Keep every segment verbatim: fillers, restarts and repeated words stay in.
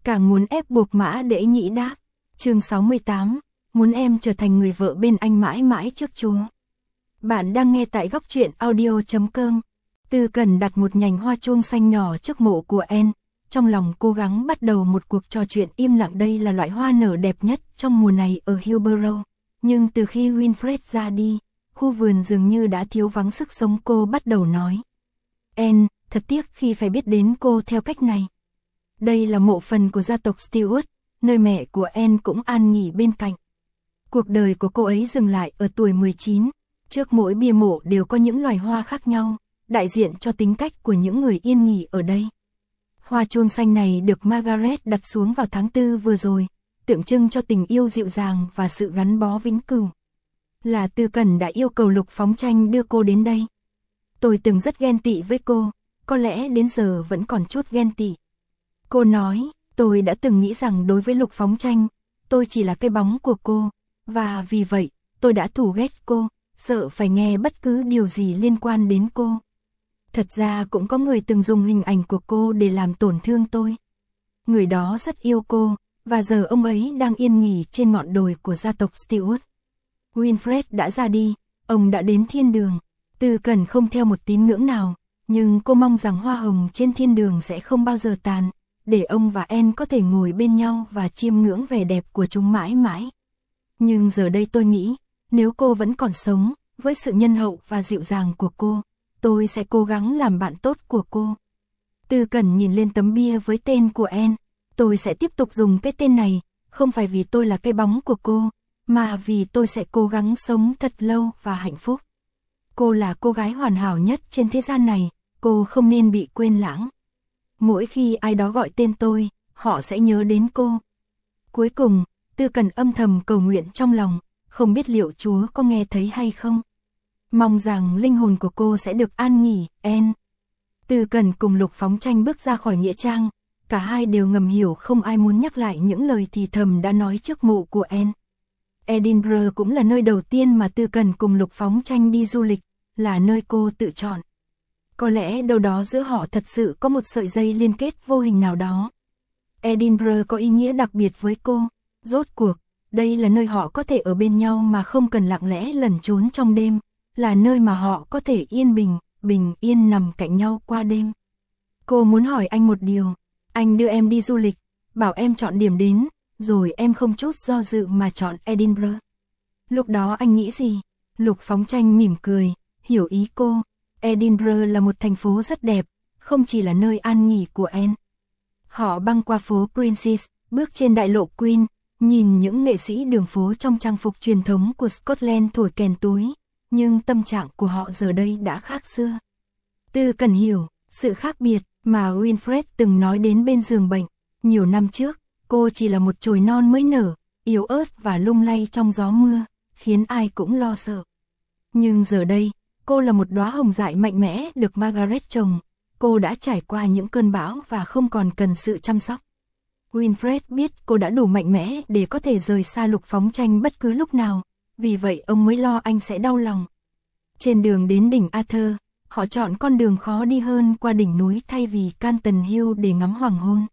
Càng muốn ép buộc Mã Đễ Nhĩ đáp. Chương sáu mươi tám, muốn em trở thành người vợ bên anh mãi mãi trước Chúa. Bạn đang nghe tại góc truyện audio chấm com. Tư Cần đặt một nhành hoa chuông xanh nhỏ trước mộ của Anne, trong lòng cố gắng bắt đầu một cuộc trò chuyện im lặng. Đây là loại hoa nở đẹp nhất trong mùa này ở Hillsborough, nhưng từ khi Winfred ra đi, khu vườn dường như đã thiếu vắng sức sống. Cô bắt đầu nói. Anne, thật tiếc khi phải biết đến cô theo cách này. Đây là mộ phần của gia tộc Stewart, nơi mẹ của Anne cũng an nghỉ bên cạnh. Cuộc đời của cô ấy dừng lại ở tuổi mười chín, trước mỗi bia mộ đều có những loài hoa khác nhau, đại diện cho tính cách của những người yên nghỉ ở đây. Hoa chuông xanh này được Margaret đặt xuống vào tháng tư vừa rồi, tượng trưng cho tình yêu dịu dàng và sự gắn bó vĩnh cửu. Là Tư Cần đã yêu cầu Lục Phóng Tranh đưa cô đến đây. Tôi từng rất ghen tị với cô, có lẽ đến giờ vẫn còn chút ghen tị. Cô nói, tôi đã từng nghĩ rằng đối với Lục Phóng Tranh, tôi chỉ là cái bóng của cô, và vì vậy, tôi đã thù ghét cô, sợ phải nghe bất cứ điều gì liên quan đến cô. Thật ra cũng có người từng dùng hình ảnh của cô để làm tổn thương tôi. Người đó rất yêu cô, và giờ ông ấy đang yên nghỉ trên ngọn đồi của gia tộc Stewart. Winfred đã ra đi, ông đã đến thiên đường. Tư Cần không theo một tín ngưỡng nào, nhưng cô mong rằng hoa hồng trên thiên đường sẽ không bao giờ tàn, để ông và Anne có thể ngồi bên nhau và chiêm ngưỡng vẻ đẹp của chúng mãi mãi. Nhưng giờ đây tôi nghĩ, nếu cô vẫn còn sống, với sự nhân hậu và dịu dàng của cô, tôi sẽ cố gắng làm bạn tốt của cô. Tư Cần nhìn lên tấm bia với tên của Anne. Tôi sẽ tiếp tục dùng cái tên này, không phải vì tôi là cái bóng của cô, mà vì tôi sẽ cố gắng sống thật lâu và hạnh phúc. Cô là cô gái hoàn hảo nhất trên thế gian này, cô không nên bị quên lãng. Mỗi khi ai đó gọi tên tôi, họ sẽ nhớ đến cô. Cuối cùng, Tư Cần âm thầm cầu nguyện trong lòng, không biết liệu Chúa có nghe thấy hay không. Mong rằng linh hồn của cô sẽ được an nghỉ, Anne. Tư Cần cùng Lục Phóng Tranh bước ra khỏi nghĩa trang, cả hai đều ngầm hiểu không ai muốn nhắc lại những lời thì thầm đã nói trước mộ của Anne. Edinburgh cũng là nơi đầu tiên mà Tư Cần cùng Lục Phóng Tranh đi du lịch, là nơi cô tự chọn. Có lẽ đâu đó giữa họ thật sự có một sợi dây liên kết vô hình nào đó. Edinburgh có ý nghĩa đặc biệt với cô, rốt cuộc, đây là nơi họ có thể ở bên nhau mà không cần lặng lẽ lẩn trốn trong đêm, là nơi mà họ có thể yên bình, bình yên nằm cạnh nhau qua đêm. Cô muốn hỏi anh một điều, anh đưa em đi du lịch, bảo em chọn điểm đến, rồi em không chút do dự mà chọn Edinburgh. Lúc đó anh nghĩ gì? Lục Phóng Tranh mỉm cười, hiểu ý cô. Edinburgh là một thành phố rất đẹp, không chỉ là nơi an nghỉ của Anne. Họ băng qua phố Princess, bước trên đại lộ Queen, nhìn những nghệ sĩ đường phố trong trang phục truyền thống của Scotland thổi kèn túi, nhưng tâm trạng của họ giờ đây đã khác xưa. Tư Cần hiểu, sự khác biệt mà Winfred từng nói đến bên giường bệnh. Nhiều năm trước, cô chỉ là một chồi non mới nở, yếu ớt và lung lay trong gió mưa, khiến ai cũng lo sợ. Nhưng giờ đây, cô là một đóa hồng dại mạnh mẽ được Margaret trồng. Cô đã trải qua những cơn bão và không còn cần sự chăm sóc. Winfred biết cô đã đủ mạnh mẽ để có thể rời xa Lục Phóng Tranh bất cứ lúc nào, vì vậy ông mới lo anh sẽ đau lòng. Trên đường đến đỉnh Arthur, họ chọn con đường khó đi hơn qua đỉnh núi thay vì Canton Hill để ngắm hoàng hôn.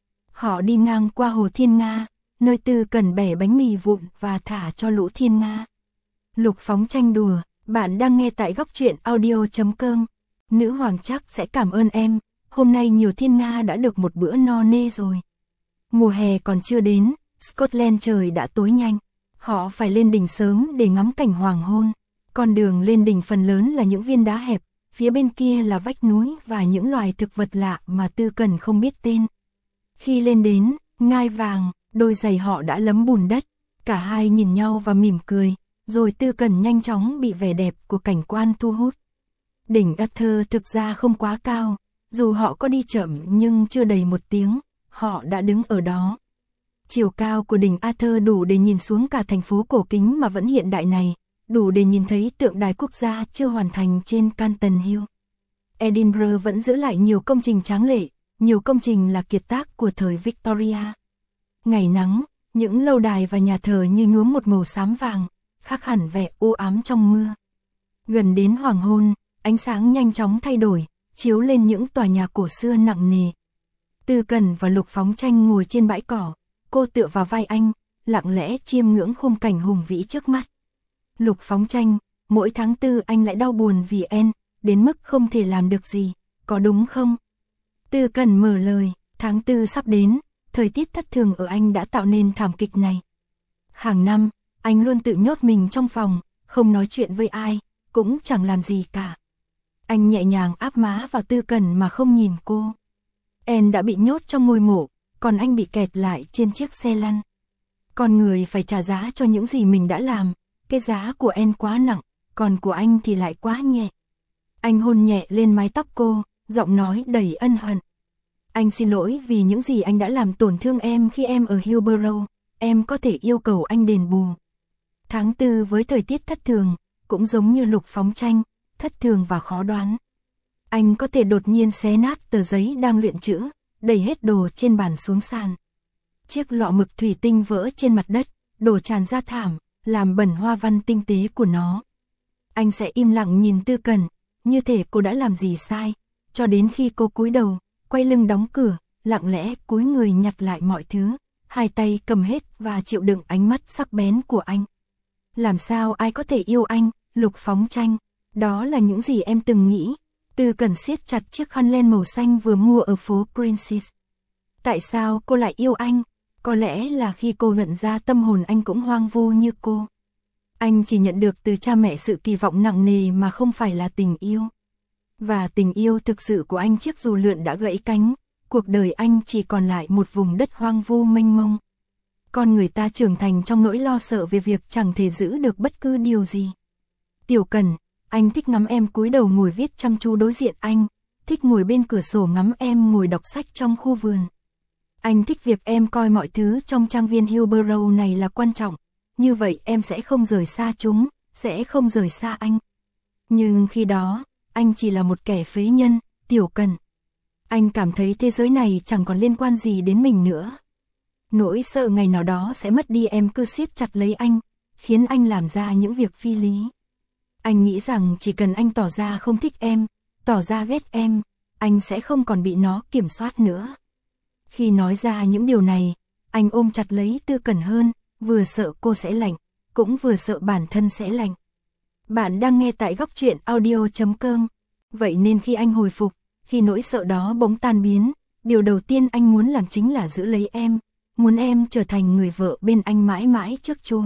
Họ đi ngang qua hồ Thiên Nga, nơi Tư Cần bẻ bánh mì vụn và thả cho lũ thiên nga. Lục Phóng Tranh đùa, bạn đang nghe tại góc truyện audio chấm com. Nữ hoàng chắc sẽ cảm ơn em, hôm nay nhiều thiên nga đã được một bữa no nê rồi. Mùa hè còn chưa đến, Scotland trời đã tối nhanh. Họ phải lên đỉnh sớm để ngắm cảnh hoàng hôn. Con đường lên đỉnh phần lớn là những viên đá hẹp, phía bên kia là vách núi và những loài thực vật lạ mà Tư Cần không biết tên. Khi lên đến ngai vàng, đôi giày họ đã lấm bùn đất. Cả hai nhìn nhau và mỉm cười, rồi Tư Cần nhanh chóng bị vẻ đẹp của cảnh quan thu hút. Đỉnh Arthur thực ra không quá cao, dù họ có đi chậm nhưng chưa đầy một tiếng, họ đã đứng ở đó. Chiều cao của đỉnh Arthur đủ để nhìn xuống cả thành phố cổ kính mà vẫn hiện đại này, đủ để nhìn thấy tượng đài quốc gia chưa hoàn thành trên Canton Hill. Edinburgh vẫn giữ lại nhiều công trình tráng lệ, nhiều công trình là kiệt tác của thời Victoria. Ngày nắng, những lâu đài và nhà thờ như nhuốm một màu xám vàng, khác hẳn vẻ u ám trong mưa. Gần đến hoàng hôn, ánh sáng nhanh chóng thay đổi, chiếu lên những tòa nhà cổ xưa nặng nề. Tư Cẩn và Lục Phóng Tranh ngồi trên bãi cỏ, cô tựa vào vai anh, lặng lẽ chiêm ngưỡng khung cảnh hùng vĩ trước mắt. Lục Phóng Tranh, mỗi tháng tư anh lại đau buồn vì em, đến mức không thể làm được gì, có đúng không? Tư Cẩn mở lời, tháng tư sắp đến, thời tiết thất thường ở Anh đã tạo nên thảm kịch này. Hàng năm, anh luôn tự nhốt mình trong phòng, không nói chuyện với ai, cũng chẳng làm gì cả. Anh nhẹ nhàng áp má vào Tư Cẩn mà không nhìn cô. Em đã bị nhốt trong ngôi mộ, còn anh bị kẹt lại trên chiếc xe lăn. Con người phải trả giá cho những gì mình đã làm, cái giá của em quá nặng, còn của anh thì lại quá nhẹ. Anh hôn nhẹ lên mái tóc cô, giọng nói đầy ân hận. Anh xin lỗi vì những gì anh đã làm tổn thương em khi em ở Hillsborough, em có thể yêu cầu anh đền bù. Tháng tư với thời tiết thất thường, cũng giống như Lục Phóng Tranh, thất thường và khó đoán. Anh có thể đột nhiên xé nát tờ giấy đang luyện chữ, đẩy hết đồ trên bàn xuống sàn. Chiếc lọ mực thủy tinh vỡ trên mặt đất, đổ tràn ra thảm, làm bẩn hoa văn tinh tế của nó. Anh sẽ im lặng nhìn Tư Cẩn, như thể cô đã làm gì sai, cho đến khi cô cúi đầu, quay lưng đóng cửa, lặng lẽ cúi người nhặt lại mọi thứ, hai tay cầm hết và chịu đựng ánh mắt sắc bén của anh. Làm sao ai có thể yêu anh, Lục Phóng Tranh? Đó là những gì em từng nghĩ. Tư Cẩn siết chặt chiếc khăn len màu xanh vừa mua ở phố Princess. Tại sao cô lại yêu anh? Có lẽ là khi cô nhận ra tâm hồn anh cũng hoang vu như cô. Anh chỉ nhận được từ cha mẹ sự kỳ vọng nặng nề mà không phải là tình yêu. Và tình yêu thực sự của anh chiếc dù lượn đã gãy cánh, cuộc đời anh chỉ còn lại một vùng đất hoang vu mênh mông. Con người ta trưởng thành trong nỗi lo sợ về việc chẳng thể giữ được bất cứ điều gì. Tiểu Cẩn, anh thích ngắm em cúi đầu ngồi viết chăm chú đối diện anh, thích ngồi bên cửa sổ ngắm em ngồi đọc sách trong khu vườn. Anh thích việc em coi mọi thứ trong trang viên Hillsborough này là quan trọng, như vậy em sẽ không rời xa chúng, sẽ không rời xa anh. Nhưng khi đó, anh chỉ là một kẻ phế nhân, Tiểu Cẩn. Anh cảm thấy thế giới này chẳng còn liên quan gì đến mình nữa. Nỗi sợ ngày nào đó sẽ mất đi em cứ siết chặt lấy anh, khiến anh làm ra những việc phi lý. Anh nghĩ rằng chỉ cần anh tỏ ra không thích em, tỏ ra ghét em, anh sẽ không còn bị nó kiểm soát nữa. Khi nói ra những điều này, anh ôm chặt lấy Tư Cẩn hơn, vừa sợ cô sẽ lạnh, cũng vừa sợ bản thân sẽ lạnh. Bạn đang nghe tại góc truyện audio chấm com. Vậy nên khi anh hồi phục, khi nỗi sợ đó bỗng tan biến, điều đầu tiên anh muốn làm chính là giữ lấy em, muốn em trở thành người vợ bên anh mãi mãi trước Chúa.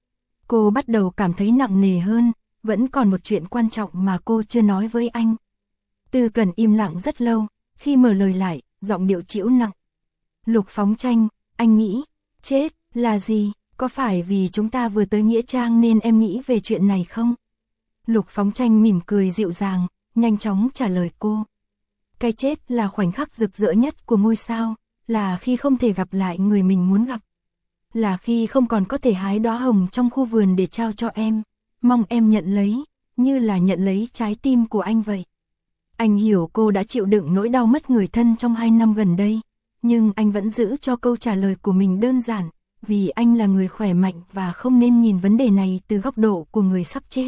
Cô bắt đầu cảm thấy nặng nề hơn, vẫn còn một chuyện quan trọng mà cô chưa nói với anh. Tư Cẩn im lặng rất lâu, khi mở lời lại, giọng điệu trĩu nặng. Lục Phóng Tranh, anh nghĩ, chết, là gì, có phải vì chúng ta vừa tới Nghĩa Trang nên em nghĩ về chuyện này không? Lục Phóng Tranh mỉm cười dịu dàng, nhanh chóng trả lời cô. Cái chết là khoảnh khắc rực rỡ nhất của ngôi sao, là khi không thể gặp lại người mình muốn gặp. Là khi không còn có thể hái đóa hồng trong khu vườn để trao cho em, mong em nhận lấy, như là nhận lấy trái tim của anh vậy. Anh hiểu cô đã chịu đựng nỗi đau mất người thân trong hai năm gần đây, nhưng anh vẫn giữ cho câu trả lời của mình đơn giản, vì anh là người khỏe mạnh và không nên nhìn vấn đề này từ góc độ của người sắp chết.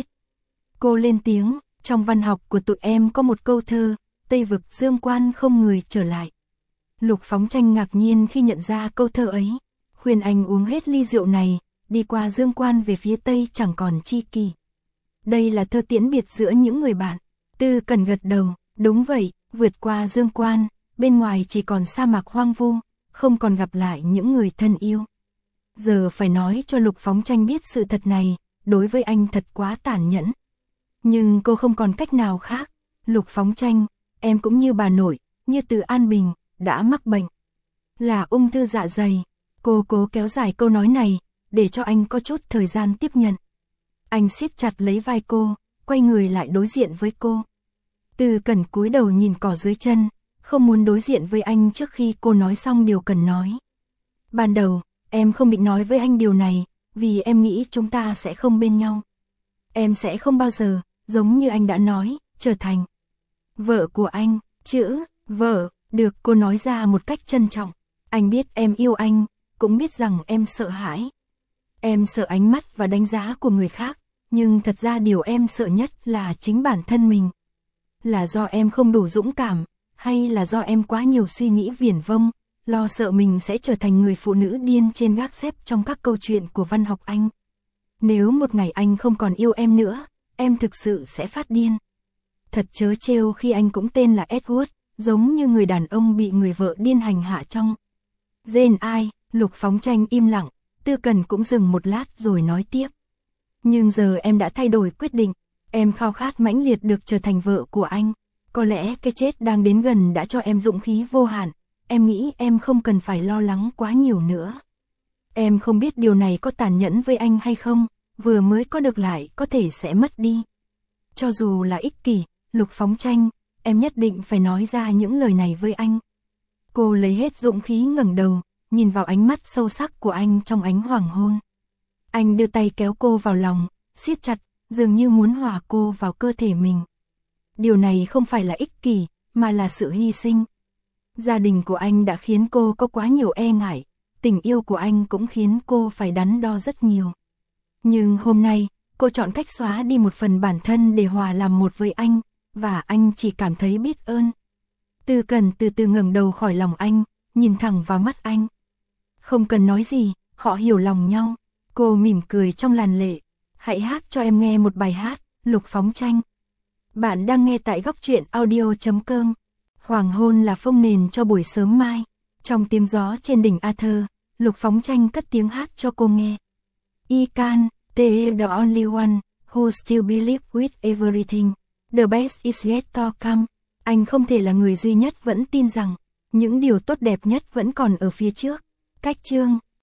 Cô lên tiếng, trong văn học của tụi em có một câu thơ, Tây vực dương quan không người trở lại. Lục Phóng Tranh ngạc nhiên khi nhận ra câu thơ ấy, khuyên anh uống hết ly rượu này, đi qua dương quan về phía Tây chẳng còn chi kỷ. Đây là thơ tiễn biệt giữa những người bạn. Tư Cẩn gật đầu, đúng vậy, vượt qua dương quan, bên ngoài chỉ còn sa mạc hoang vu, không còn gặp lại những người thân yêu. Giờ phải nói cho Lục Phóng Tranh biết sự thật này, đối với anh thật quá tàn nhẫn. Nhưng cô không còn cách nào khác. Lục Phóng Tranh, em cũng như bà nội, như Từ An Bình, đã mắc bệnh. Là ung thư dạ dày. Cô cố kéo dài câu nói này, để cho anh có chút thời gian tiếp nhận. Anh siết chặt lấy vai cô, quay người lại đối diện với cô. Tư Cẩn cúi đầu nhìn cỏ dưới chân, không muốn đối diện với anh trước khi cô nói xong điều cần nói. Ban đầu, em không định nói với anh điều này, vì em nghĩ chúng ta sẽ không bên nhau. Em sẽ không bao giờ, giống như anh đã nói, trở thành vợ của anh. Chữ vợ được cô nói ra một cách trân trọng. Anh biết em yêu anh, cũng biết rằng em sợ hãi. Em sợ ánh mắt và đánh giá của người khác, nhưng thật ra điều em sợ nhất là chính bản thân mình. Là do em không đủ dũng cảm, Hay là do em quá nhiều suy nghĩ viển vông, lo sợ mình sẽ trở thành người phụ nữ điên trên gác xếp trong các câu chuyện của văn học Anh. Nếu một ngày anh không còn yêu em nữa, em thực sự sẽ phát điên. Thật trớ trêu khi anh cũng tên là Edward, giống như người đàn ông bị người vợ điên hành hạ trong Jane Eyre. Lục Phóng Tranh im lặng, Tư Cần cũng dừng một lát rồi nói tiếp. Nhưng giờ em đã thay đổi quyết định, em khao khát mãnh liệt được trở thành vợ của anh. Có lẽ cái chết đang đến gần đã cho em dũng khí vô hạn, em nghĩ em không cần phải lo lắng quá nhiều nữa. Em không biết điều này có tàn nhẫn với anh hay không, vừa mới có được lại có thể sẽ mất đi. Cho dù là ích kỷ, Lục Phóng Tranh, em nhất định phải nói ra những lời này với anh. Cô lấy hết dũng khí ngẩng đầu, nhìn vào ánh mắt sâu sắc của anh trong ánh hoàng hôn. Anh đưa tay kéo cô vào lòng, siết chặt, dường như muốn hòa cô vào cơ thể mình. Điều này không phải là ích kỷ, mà là sự hy sinh. Gia đình của anh đã khiến cô có quá nhiều e ngại, tình yêu của anh cũng khiến cô phải đắn đo rất nhiều. Nhưng hôm nay, cô chọn cách xóa đi một phần bản thân để hòa làm một với anh, và anh chỉ cảm thấy biết ơn. Tư Cần từ từ ngẩng đầu khỏi lòng anh, nhìn thẳng vào mắt anh. Không cần nói gì, họ hiểu lòng nhau. Cô mỉm cười trong làn lệ. Hãy hát cho em nghe một bài hát, Lục Phóng Tranh. Bạn đang nghe tại góc truyện audio chấm com. Hoàng hôn là phông nền cho buổi sớm mai. Trong tiếng gió trên đỉnh Arthur, Lục Phóng Tranh cất tiếng hát cho cô nghe. I can, the the only one, who still believe with everything. The best is yet to come. Anh không thể là người duy nhất vẫn tin rằng những điều tốt đẹp nhất vẫn còn ở phía trước. Cách chương